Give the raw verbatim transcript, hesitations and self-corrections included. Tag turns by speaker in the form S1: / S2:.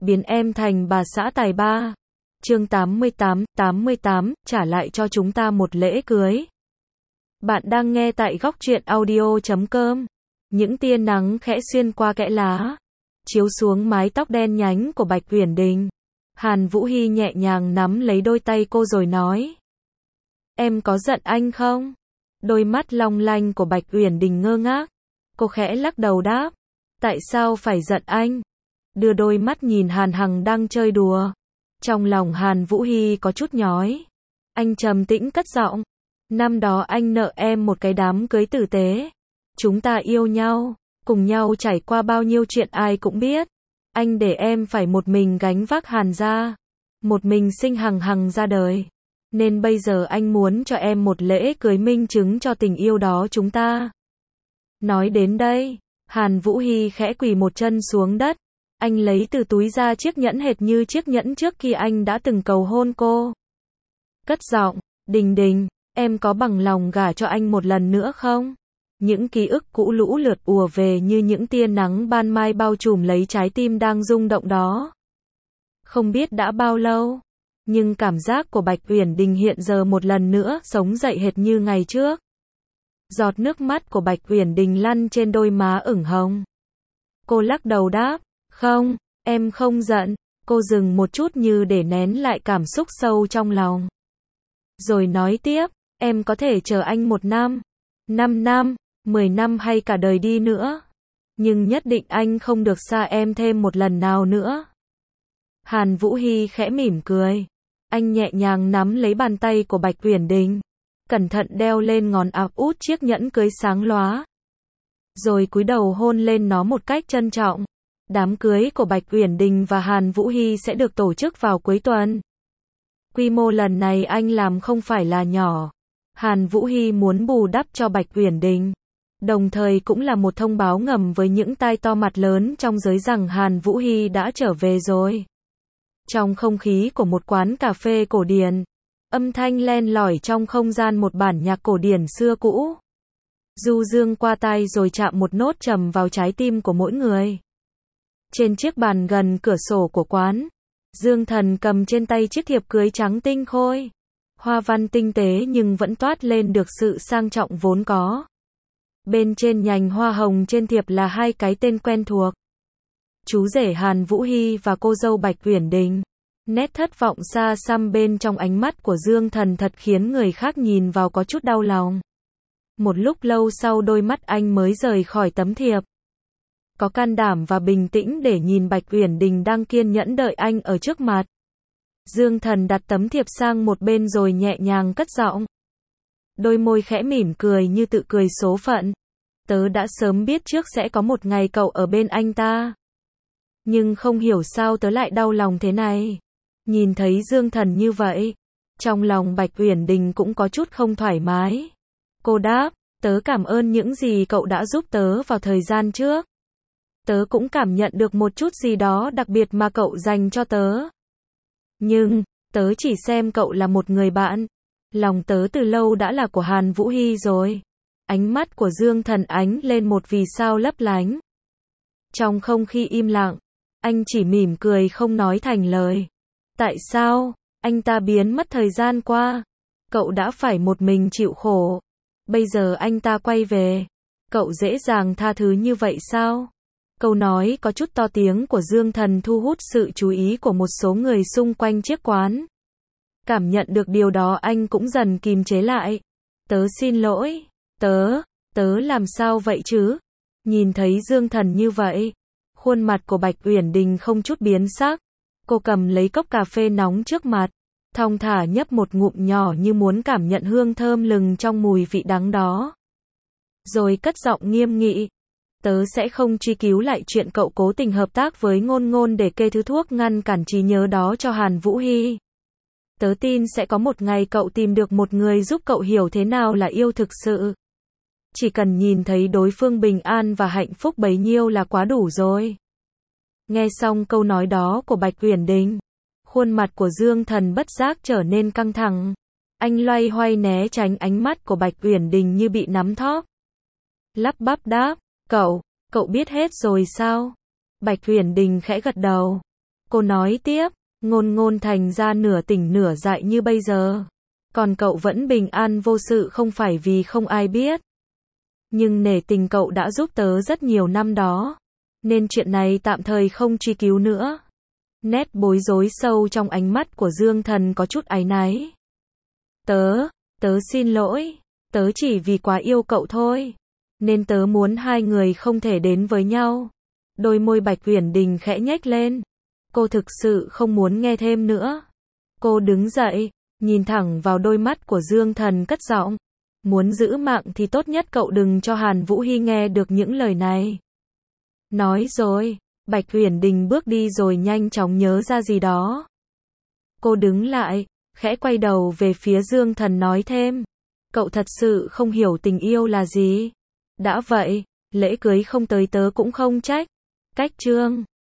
S1: biến em thành bà xã tài ba. Chương tám mươi tám, tám mươi tám, trả lại cho chúng ta một lễ cưới. Bạn đang nghe tại góc truyện audio chấm com. Những tia nắng khẽ xuyên qua kẽ lá, chiếu xuống mái tóc đen nhánh của Bạch Uyển Đình. Hàn Vũ Hi nhẹ nhàng nắm lấy đôi tay cô rồi nói: Em có giận anh không? Đôi mắt long lanh của Bạch Uyển Đình ngơ ngác. Cô khẽ lắc đầu đáp: Tại sao phải giận anh? Đưa đôi mắt nhìn Hàn Hằng đang chơi đùa. Trong lòng Hàn Vũ Hi có chút nhói. Anh trầm tĩnh cất giọng: Năm đó anh nợ em một cái đám cưới tử tế. Chúng ta yêu nhau, cùng nhau trải qua bao nhiêu chuyện ai cũng biết. Anh để em phải một mình gánh vác Hàn gia, một mình sinh Hằng Hằng ra đời. Nên bây giờ anh muốn cho em một lễ cưới minh chứng cho tình yêu đó chúng ta. Nói đến đây, Hàn Vũ Hi khẽ quỳ một chân xuống đất. Anh lấy từ túi ra chiếc nhẫn hệt như chiếc nhẫn trước khi anh đã từng cầu hôn cô. Cất giọng: Đình Đình, em có bằng lòng gả cho anh một lần nữa không? Những ký ức cũ lũ lượt ùa về như những tia nắng ban mai bao trùm lấy trái tim đang rung động đó. Không biết đã bao lâu, nhưng cảm giác của Bạch Uyển Đình hiện giờ một lần nữa sống dậy hệt như ngày trước. Giọt nước mắt của Bạch Uyển Đình lăn trên đôi má ửng hồng. Cô lắc đầu đáp: Không, em không giận. Cô dừng một chút như để nén lại cảm xúc sâu trong lòng. Rồi nói tiếp: Em có thể chờ anh một năm, năm năm, mười năm hay cả đời đi nữa. Nhưng nhất định anh không được xa em thêm một lần nào nữa. Hàn Vũ Hi khẽ mỉm cười. Anh nhẹ nhàng nắm lấy bàn tay của Bạch Uyển Đình, cẩn thận đeo lên ngón áp út chiếc nhẫn cưới sáng lóa. Rồi cúi đầu hôn lên nó một cách trân trọng. Đám cưới của Bạch Uyển Đình và Hàn Vũ Hi sẽ được tổ chức vào cuối tuần. Quy mô lần này anh làm không phải là nhỏ. Hàn Vũ Hi muốn bù đắp cho Bạch Uyển Đình, đồng thời cũng là một thông báo ngầm với những tai to mặt lớn trong giới rằng Hàn Vũ Hi đã trở về rồi. Trong không khí của một quán cà phê cổ điển, âm thanh len lỏi trong không gian một bản nhạc cổ điển xưa cũ du dương qua tai rồi chạm một nốt trầm vào trái tim của mỗi người. Trên chiếc bàn gần cửa sổ của quán, Dương Thần cầm trên tay chiếc thiệp cưới trắng tinh khôi, hoa văn tinh tế nhưng vẫn toát lên được sự sang trọng vốn có. Bên trên nhành hoa hồng trên thiệp là hai cái tên quen thuộc: chú rể Hàn Vũ Hi và cô dâu Bạch Uyển Đình. Nét thất vọng xa xăm bên trong ánh mắt của Dương Thần thật khiến người khác nhìn vào có chút đau lòng. Một lúc lâu sau đôi mắt anh mới rời khỏi tấm thiệp, có can đảm và bình tĩnh để nhìn Bạch Uyển Đình đang kiên nhẫn đợi anh ở trước mặt. Dương Thần đặt tấm thiệp sang một bên rồi nhẹ nhàng cất giọng. Đôi môi khẽ mỉm cười như tự cười số phận. Tớ đã sớm biết trước sẽ có một ngày cậu ở bên anh ta. Nhưng không hiểu sao tớ lại đau lòng thế này. Nhìn thấy Dương Thần như vậy, trong lòng Bạch Uyển Đình cũng có chút không thoải mái. Cô đáp: Tớ cảm ơn những gì cậu đã giúp tớ vào thời gian trước. Tớ cũng cảm nhận được một chút gì đó đặc biệt mà cậu dành cho tớ. Nhưng, tớ chỉ xem cậu là một người bạn. Lòng tớ từ lâu đã là của Hàn Vũ Hi rồi. Ánh mắt của Dương Thần ánh lên một vì sao lấp lánh. Trong không khí im lặng, anh chỉ mỉm cười không nói thành lời. Tại sao, anh ta biến mất thời gian qua? Cậu đã phải một mình chịu khổ. Bây giờ anh ta quay về. Cậu dễ dàng tha thứ như vậy sao? Câu nói có chút to tiếng của Dương Thần thu hút sự chú ý của một số người xung quanh chiếc quán. Cảm nhận được điều đó anh cũng dần kìm chế lại. Tớ xin lỗi, tớ, tớ làm sao vậy chứ? Nhìn thấy Dương Thần như vậy, khuôn mặt của Bạch Uyển Đình không chút biến sắc. Cô cầm lấy cốc cà phê nóng trước mặt, thong thả nhấp một ngụm nhỏ như muốn cảm nhận hương thơm lừng trong mùi vị đắng đó. Rồi cất giọng nghiêm nghị. Tớ sẽ không truy cứu lại chuyện cậu cố tình hợp tác với Ngôn Ngôn để kê thứ thuốc ngăn cản trí nhớ đó cho Hàn Vũ Hi. Tớ tin sẽ có một ngày cậu tìm được một người giúp cậu hiểu thế nào là yêu thực sự. Chỉ cần nhìn thấy đối phương bình an và hạnh phúc bấy nhiêu là quá đủ rồi. Nghe xong câu nói đó của Bạch Uyển Đình, khuôn mặt của Dương Thần bất giác trở nên căng thẳng. Anh loay hoay né tránh ánh mắt của Bạch Uyển Đình như bị nắm thóp. Lắp bắp đáp: Cậu, cậu biết hết rồi sao? Bạch Uyển Đình khẽ gật đầu. Cô nói tiếp, Ngôn Ngôn thành ra nửa tỉnh nửa dại như bây giờ. Còn cậu vẫn bình an vô sự không phải vì không ai biết. Nhưng nể tình cậu đã giúp tớ rất nhiều năm đó. Nên chuyện này tạm thời không truy cứu nữa. Nét bối rối sâu trong ánh mắt của Dương Thần có chút áy náy. Tớ, tớ xin lỗi. Tớ chỉ vì quá yêu cậu thôi. Nên tớ muốn hai người không thể đến với nhau. Đôi môi Bạch Uyển Đình khẽ nhếch lên. Cô thực sự không muốn nghe thêm nữa. Cô đứng dậy, nhìn thẳng vào đôi mắt của Dương Thần cất giọng. Muốn giữ mạng thì tốt nhất cậu đừng cho Hàn Vũ Hy nghe được những lời này. Nói rồi, Bạch Uyển Đình bước đi rồi nhanh chóng nhớ ra gì đó. Cô đứng lại, khẽ quay đầu về phía Dương Thần nói thêm. Cậu thật sự không hiểu tình yêu là gì. Đã vậy, lễ cưới không tới tớ cũng không trách. Cách chương